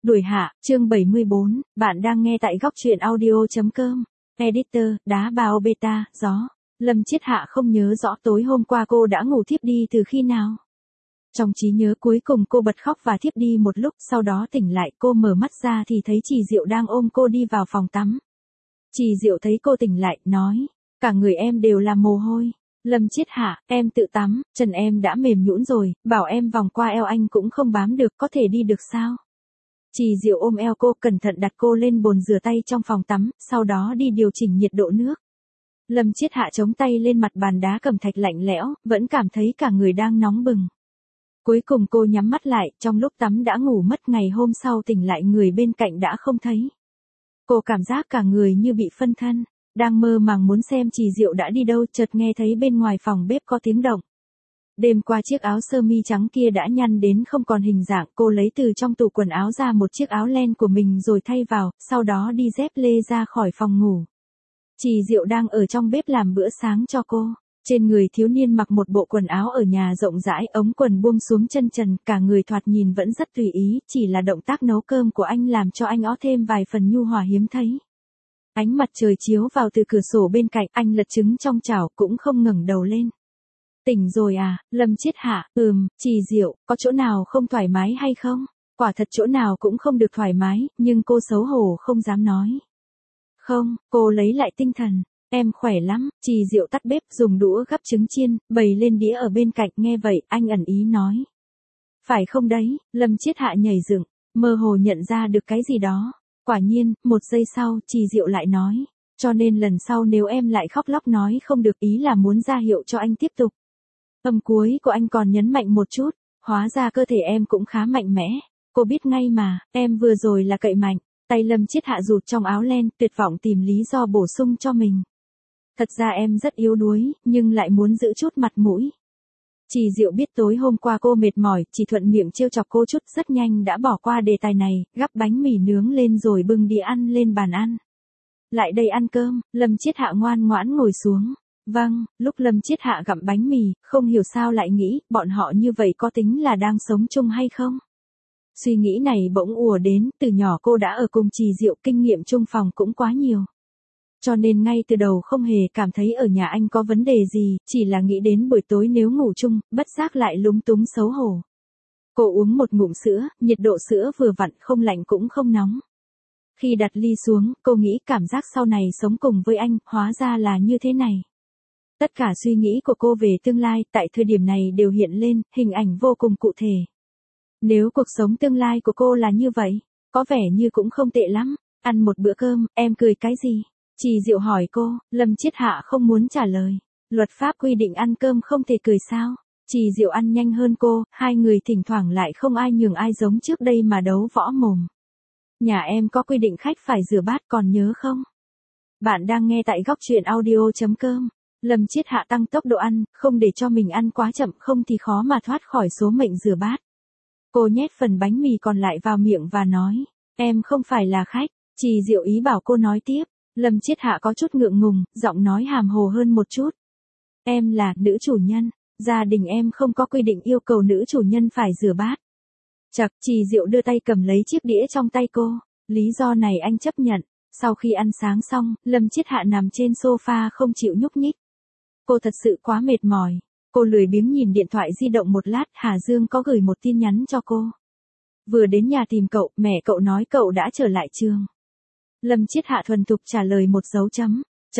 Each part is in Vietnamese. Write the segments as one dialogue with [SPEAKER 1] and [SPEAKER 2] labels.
[SPEAKER 1] Đuổi hạ, chương 74, bạn đang nghe tại góc truyện audio.com. Editor, đá bao beta, gió. Lâm Chiết Hạ không nhớ rõ tối hôm qua cô đã ngủ thiếp đi từ khi nào. Trong trí nhớ cuối cùng cô bật khóc và thiếp đi một lúc, sau đó tỉnh lại, cô mở mắt ra thì thấy Trì Diệu đang ôm cô đi vào phòng tắm. Trì Diệu thấy cô tỉnh lại, nói, cả người em đều là mồ hôi. Lâm Chiết Hạ, em tự tắm, chân em đã mềm nhũn rồi, bảo em vòng qua eo anh cũng không bám được, có thể đi được sao? Trì Diệu ôm eo cô, cẩn thận đặt cô lên bồn rửa tay trong phòng tắm, sau đó đi điều chỉnh nhiệt độ nước. Lâm Chiết Hạ chống tay lên mặt bàn đá cẩm thạch lạnh lẽo, vẫn cảm thấy cả người đang nóng bừng. Cuối cùng cô nhắm mắt lại, trong lúc tắm đã ngủ mất, ngày hôm sau tỉnh lại người bên cạnh đã không thấy. Cô cảm giác cả người như bị phân thân, đang mơ màng muốn xem Trì Diệu đã đi đâu, chợt nghe thấy bên ngoài phòng bếp có tiếng động. Đêm qua chiếc áo sơ mi trắng kia đã nhăn đến không còn hình dạng, cô lấy từ trong tủ quần áo ra một chiếc áo len của mình rồi thay vào, sau đó đi dép lê ra khỏi phòng ngủ. Trì Diệu đang ở trong bếp làm bữa sáng cho cô. Trên người thiếu niên mặc một bộ quần áo ở nhà rộng rãi, ống quần buông xuống chân trần, cả người thoạt nhìn vẫn rất tùy ý, chỉ là động tác nấu cơm của anh làm cho anh ó thêm vài phần nhu hòa hiếm thấy. Ánh mặt trời chiếu vào từ cửa sổ bên cạnh, anh lật trứng trong chảo cũng không ngẩng đầu lên. Tỉnh rồi à, Lâm Chiết Hạ, Trì Diệu, có chỗ nào không thoải mái hay không? Quả thật chỗ nào cũng không được thoải mái, nhưng cô xấu hổ không dám nói. Không, cô lấy lại tinh thần, em khỏe lắm. Trì Diệu tắt bếp, dùng đũa gắp trứng chiên, bày lên đĩa ở bên cạnh, nghe vậy, anh ẩn ý nói. Phải không đấy, Lâm Chiết Hạ nhảy dựng, mơ hồ nhận ra được cái gì đó. Quả nhiên, một giây sau, Trì Diệu lại nói, cho nên lần sau nếu em lại khóc lóc nói không được, ý là muốn ra hiệu cho anh tiếp tục. Âm cuối của anh còn nhấn mạnh một chút, hóa ra cơ thể em cũng khá mạnh mẽ, cô biết ngay mà, em vừa rồi là cậy mạnh. Tay Lâm Chiết Hạ rụt trong áo len, tuyệt vọng tìm lý do bổ sung cho mình. Thật ra em rất yếu đuối, nhưng lại muốn giữ chút mặt mũi. Trì Diệu biết tối hôm qua cô mệt mỏi, chỉ thuận miệng trêu chọc cô chút, rất nhanh đã bỏ qua đề tài này, gắp bánh mì nướng lên rồi bưng đĩa ăn lên bàn ăn. Lại đây ăn cơm. Lâm Chiết Hạ ngoan ngoãn ngồi xuống. Vâng, lúc Lâm Chiết Hạ gặm bánh mì, không hiểu sao lại nghĩ, bọn họ như vậy có tính là đang sống chung hay không? Suy nghĩ này bỗng ùa đến, từ nhỏ cô đã ở cùng Trì Diệu, kinh nghiệm chung phòng cũng quá nhiều. Cho nên ngay từ đầu không hề cảm thấy ở nhà anh có vấn đề gì, chỉ là nghĩ đến buổi tối nếu ngủ chung, bất giác lại lúng túng xấu hổ. Cô uống một ngụm sữa, nhiệt độ sữa vừa vặn, không lạnh cũng không nóng. Khi đặt ly xuống, cô nghĩ cảm giác sau này sống cùng với anh, hóa ra là như thế này. Tất cả suy nghĩ của cô về tương lai, tại thời điểm này đều hiện lên, hình ảnh vô cùng cụ thể. Nếu cuộc sống tương lai của cô là như vậy, có vẻ như cũng không tệ lắm. Ăn một bữa cơm, em cười cái gì? Trì Diệu hỏi cô, Lâm Chiết Hạ không muốn trả lời. Luật pháp quy định ăn cơm không thể cười sao? Trì Diệu ăn nhanh hơn cô, hai người thỉnh thoảng lại không ai nhường ai giống trước đây mà đấu võ mồm. Nhà em có quy định khách phải rửa bát, còn nhớ không? Bạn đang nghe tại góc truyện audio.com. Lâm Chiết Hạ tăng tốc độ ăn, không để cho mình ăn quá chậm, không thì khó mà thoát khỏi số mệnh rửa bát. Cô nhét phần bánh mì còn lại vào miệng và nói, em không phải là khách. Trì Diệu ý bảo cô nói tiếp. Lâm Chiết Hạ có chút ngượng ngùng, giọng nói hàm hồ hơn một chút. Em là nữ chủ nhân, gia đình em không có quy định yêu cầu nữ chủ nhân phải rửa bát. Chậc, Trì Diệu đưa tay cầm lấy chiếc đĩa trong tay cô, lý do này anh chấp nhận. Sau khi ăn sáng xong, Lâm Chiết Hạ nằm trên sofa không chịu nhúc nhích. Cô thật sự quá mệt mỏi. Cô lười biếng nhìn điện thoại di động một lát, Hà Dương có gửi một tin nhắn cho cô. Vừa đến nhà tìm cậu, mẹ cậu nói cậu đã trở lại trường. Lâm Chiết Hạ thuần thục trả lời một dấu chấm.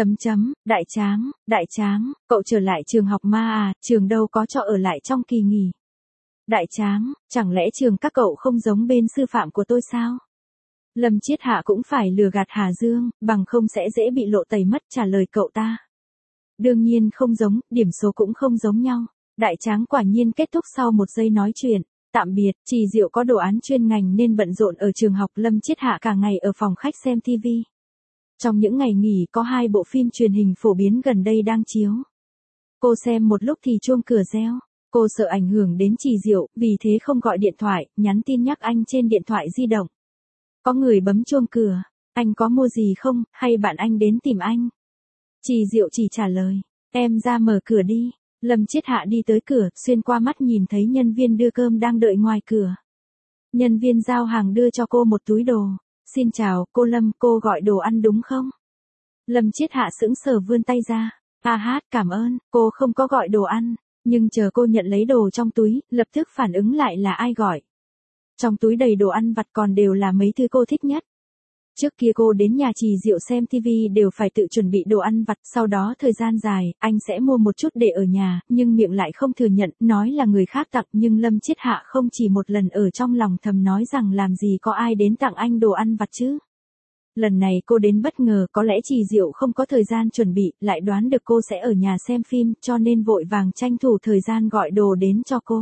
[SPEAKER 1] Đại Tráng, cậu trở lại trường học ma à, trường đâu có cho ở lại trong kỳ nghỉ. Đại Tráng, chẳng lẽ trường các cậu không giống bên sư phạm của tôi sao? Lâm Chiết Hạ cũng phải lừa gạt Hà Dương, bằng không sẽ dễ bị lộ tẩy mất, trả lời cậu ta. Đương nhiên không giống, điểm số cũng không giống nhau. Đại Tráng quả nhiên kết thúc sau một giây nói chuyện. Tạm biệt. Trì Diệu có đồ án chuyên ngành nên bận rộn ở trường học, Lâm Chiết Hạ cả ngày ở phòng khách xem TV. Trong những ngày nghỉ có 2 bộ phim truyền hình phổ biến gần đây đang chiếu. Cô xem một lúc thì chuông cửa reo. Cô sợ ảnh hưởng đến Trì Diệu, vì thế không gọi điện thoại, nhắn tin nhắc anh trên điện thoại di động. Có người bấm chuông cửa, anh có mua gì không, hay bạn anh đến tìm anh? Trì Diệu chỉ trả lời, em ra mở cửa đi. Lâm Chiết Hạ đi tới cửa, xuyên qua mắt nhìn thấy nhân viên đưa cơm đang đợi ngoài cửa. Nhân viên giao hàng đưa cho cô một túi đồ. Xin chào, cô Lâm, cô gọi đồ ăn đúng không? Lâm Chiết Hạ sững sờ vươn tay ra. Cảm ơn, cô không có gọi đồ ăn. Nhưng chờ cô nhận lấy đồ trong túi, lập tức phản ứng lại là ai gọi. Trong túi đầy đồ ăn vặt còn đều là mấy thứ cô thích nhất. Trước kia cô đến nhà Trì Diệu xem TV đều phải tự chuẩn bị đồ ăn vặt, sau đó thời gian dài, anh sẽ mua một chút để ở nhà, nhưng miệng lại không thừa nhận, nói là người khác tặng, nhưng Lâm Chiết Hạ không chỉ một lần ở trong lòng thầm nói rằng làm gì có ai đến tặng anh đồ ăn vặt chứ. Lần này cô đến bất ngờ, có lẽ Trì Diệu không có thời gian chuẩn bị, lại đoán được cô sẽ ở nhà xem phim, cho nên vội vàng tranh thủ thời gian gọi đồ đến cho cô.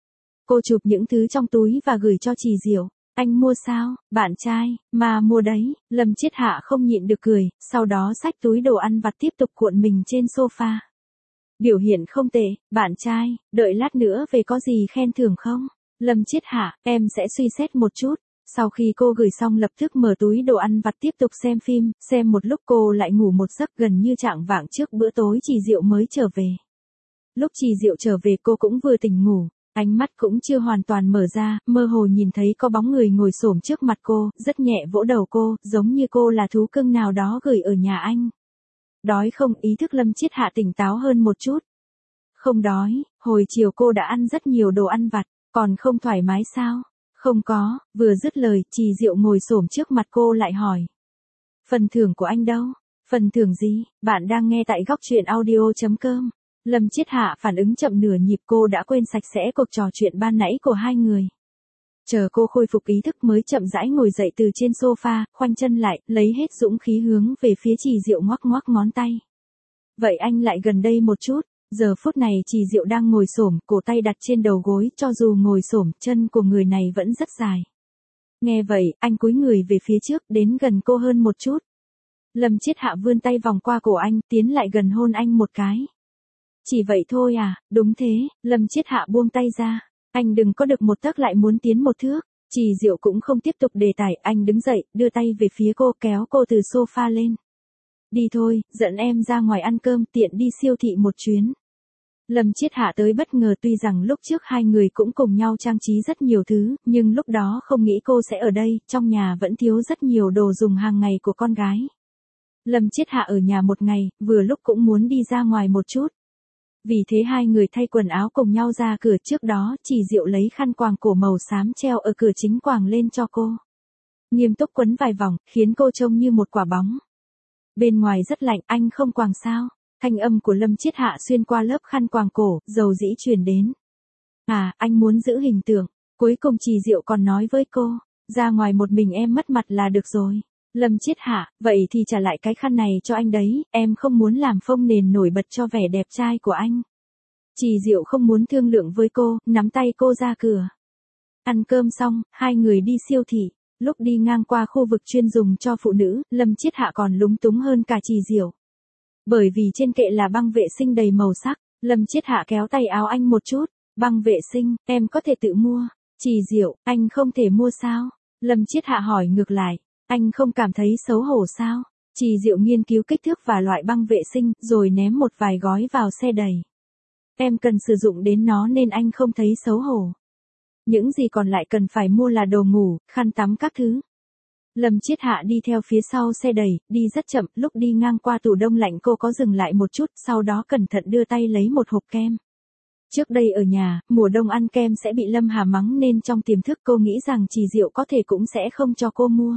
[SPEAKER 1] Cô chụp những thứ trong túi và gửi cho Trì Diệu. Anh mua sao, bạn trai, mà mua đấy, Lâm Chiết Hạ không nhịn được cười, sau đó xách túi đồ ăn vặt tiếp tục cuộn mình trên sofa. Biểu hiện không tệ, bạn trai, đợi lát nữa về có gì khen thưởng không? Lâm Chiết Hạ, em sẽ suy xét một chút. Sau khi cô gửi xong lập tức mở túi đồ ăn vặt tiếp tục xem phim, xem một lúc cô lại ngủ một giấc gần như chạng vạng trước bữa tối Trì Diệu mới trở về. Lúc Trì Diệu trở về cô cũng vừa tỉnh ngủ. Ánh mắt cũng chưa hoàn toàn mở ra, mơ hồ nhìn thấy có bóng người ngồi xổm trước mặt cô, rất nhẹ vỗ đầu cô, giống như cô là thú cưng nào đó gửi ở nhà anh. Đói không? Ý thức Lâm Chiết Hạ tỉnh táo hơn một chút. Không đói, hồi chiều cô đã ăn rất nhiều đồ ăn vặt, còn không thoải mái sao? Không có, vừa dứt lời, Trì Diệu ngồi xổm trước mặt cô lại hỏi. Phần thưởng của anh đâu? Phần thưởng gì? Bạn đang nghe tại góc truyện audio.com. Lâm Chiết Hạ phản ứng chậm nửa nhịp, cô đã quên sạch sẽ cuộc trò chuyện ban nãy của hai người. Chờ cô khôi phục ý thức mới chậm rãi ngồi dậy từ trên sofa, khoanh chân lại, lấy hết dũng khí hướng về phía Trì Diệu ngoắc ngoắc ngón tay. Vậy anh lại gần đây một chút. Giờ phút này Trì Diệu đang ngồi xổm, cổ tay đặt trên đầu gối, cho dù ngồi xổm, chân của người này vẫn rất dài. Nghe vậy, anh cúi người về phía trước, đến gần cô hơn một chút. Lâm Chiết Hạ vươn tay vòng qua cổ anh, tiến lại gần hôn anh một cái. Chỉ vậy thôi à? Đúng thế, Lâm Chiết Hạ buông tay ra. Anh đừng có được một tấc lại muốn tiến một thước. Trì Diệu cũng không tiếp tục đề tài, anh đứng dậy, đưa tay về phía cô, kéo cô từ sofa lên. Đi thôi, dẫn em ra ngoài ăn cơm, tiện đi siêu thị một chuyến. Lâm Chiết Hạ tới bất ngờ, tuy rằng lúc trước hai người cũng cùng nhau trang trí rất nhiều thứ, nhưng lúc đó không nghĩ cô sẽ ở đây, trong nhà vẫn thiếu rất nhiều đồ dùng hàng ngày của con gái. Lâm Chiết Hạ ở nhà một ngày, vừa lúc cũng muốn đi ra ngoài một chút. Vì thế hai người thay quần áo cùng nhau ra cửa, trước đó Trì Diệu lấy khăn quàng cổ màu xám treo ở cửa chính quàng lên cho cô. Nghiêm túc quấn vài vòng, khiến cô trông như một quả bóng. Bên ngoài rất lạnh, anh không quàng sao? Thanh âm của Lâm Chiết Hạ xuyên qua lớp khăn quàng cổ, dầu dĩ truyền đến. Anh muốn giữ hình tượng. Cuối cùng Trì Diệu còn nói với cô, ra ngoài một mình em mất mặt là được rồi. Lâm Chiết Hạ, vậy thì trả lại cái khăn này cho anh đấy, em không muốn làm phông nền nổi bật cho vẻ đẹp trai của anh. Trì Diệu không muốn thương lượng với cô, nắm tay cô ra cửa. Ăn cơm xong, hai người đi siêu thị. Lúc đi ngang qua khu vực chuyên dùng cho phụ nữ, Lâm Chiết Hạ còn lúng túng hơn cả Trì Diệu. Bởi vì trên kệ là băng vệ sinh đầy màu sắc, Lâm Chiết Hạ kéo tay áo anh một chút. Băng vệ sinh, em có thể tự mua. Trì Diệu, anh không thể mua sao? Lâm Chiết Hạ hỏi ngược lại. Anh không cảm thấy xấu hổ sao? Trì Diệu nghiên cứu kích thước và loại băng vệ sinh, rồi ném một vài gói vào xe đầy. Em cần sử dụng đến nó nên anh không thấy xấu hổ. Những gì còn lại cần phải mua là đồ ngủ, khăn tắm các thứ. Lâm Chiết Hạ đi theo phía sau xe đầy, đi rất chậm, lúc đi ngang qua tủ đông lạnh cô có dừng lại một chút, sau đó cẩn thận đưa tay lấy một hộp kem. Trước đây ở nhà, mùa đông ăn kem sẽ bị Lâm Hà mắng nên trong tiềm thức cô nghĩ rằng Trì Diệu có thể cũng sẽ không cho cô mua.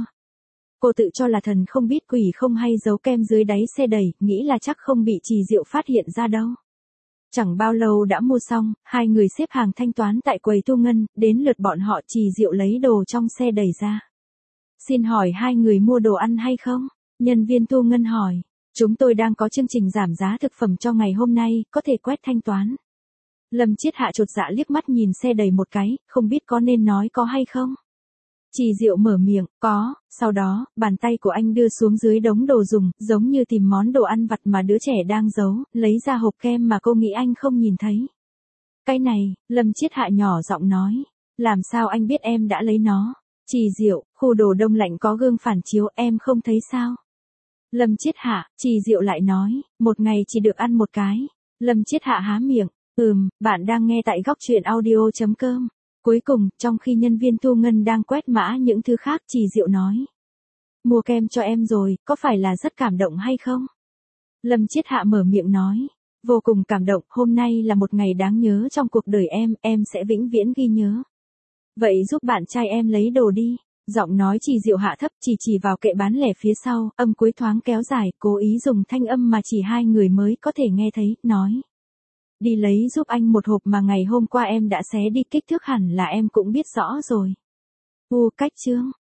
[SPEAKER 1] Cô tự cho là thần không biết quỷ không hay giấu kem dưới đáy xe đầy, nghĩ là chắc không bị Trì Diệu phát hiện ra đâu. Chẳng bao lâu đã mua xong, hai người xếp hàng thanh toán tại quầy thu ngân, đến lượt bọn họ. Trì Diệu lấy đồ trong xe đẩy ra. Xin hỏi hai người mua đồ ăn hay không? Nhân viên thu ngân hỏi. Chúng tôi đang có chương trình giảm giá thực phẩm cho ngày hôm nay, có thể quét thanh toán. Lâm Chiết Hạ chột dạ liếc mắt nhìn xe đầy một cái, không biết có nên nói có hay không. Trì Diệu mở miệng, có, sau đó, bàn tay của anh đưa xuống dưới đống đồ dùng, giống như tìm món đồ ăn vặt mà đứa trẻ đang giấu, lấy ra hộp kem mà cô nghĩ anh không nhìn thấy. Cái này, Lâm Chiết Hạ nhỏ giọng nói, làm sao anh biết em đã lấy nó? Trì Diệu, khu đồ đông lạnh có gương phản chiếu, em không thấy sao? Lâm Chiết Hạ, Trì Diệu lại nói, một ngày chỉ được ăn một cái. Lâm Chiết Hạ há miệng, bạn đang nghe tại góc truyện audio.com. Cuối cùng, trong khi nhân viên thu ngân đang quét mã những thứ khác, chị Diệu nói. Mua kem cho em rồi, có phải là rất cảm động hay không? Lâm Chiết Hạ mở miệng nói. Vô cùng cảm động, hôm nay là một ngày đáng nhớ trong cuộc đời em sẽ vĩnh viễn ghi nhớ. Vậy giúp bạn trai em lấy đồ đi. Giọng nói chị Diệu hạ thấp, chỉ vào kệ bán lẻ phía sau, âm cuối thoáng kéo dài, cố ý dùng thanh âm mà chỉ hai người mới có thể nghe thấy, nói. Đi lấy giúp anh một hộp mà ngày hôm qua em đã xé đi, kích thước hẳn là em cũng biết rõ rồi. Cách chương.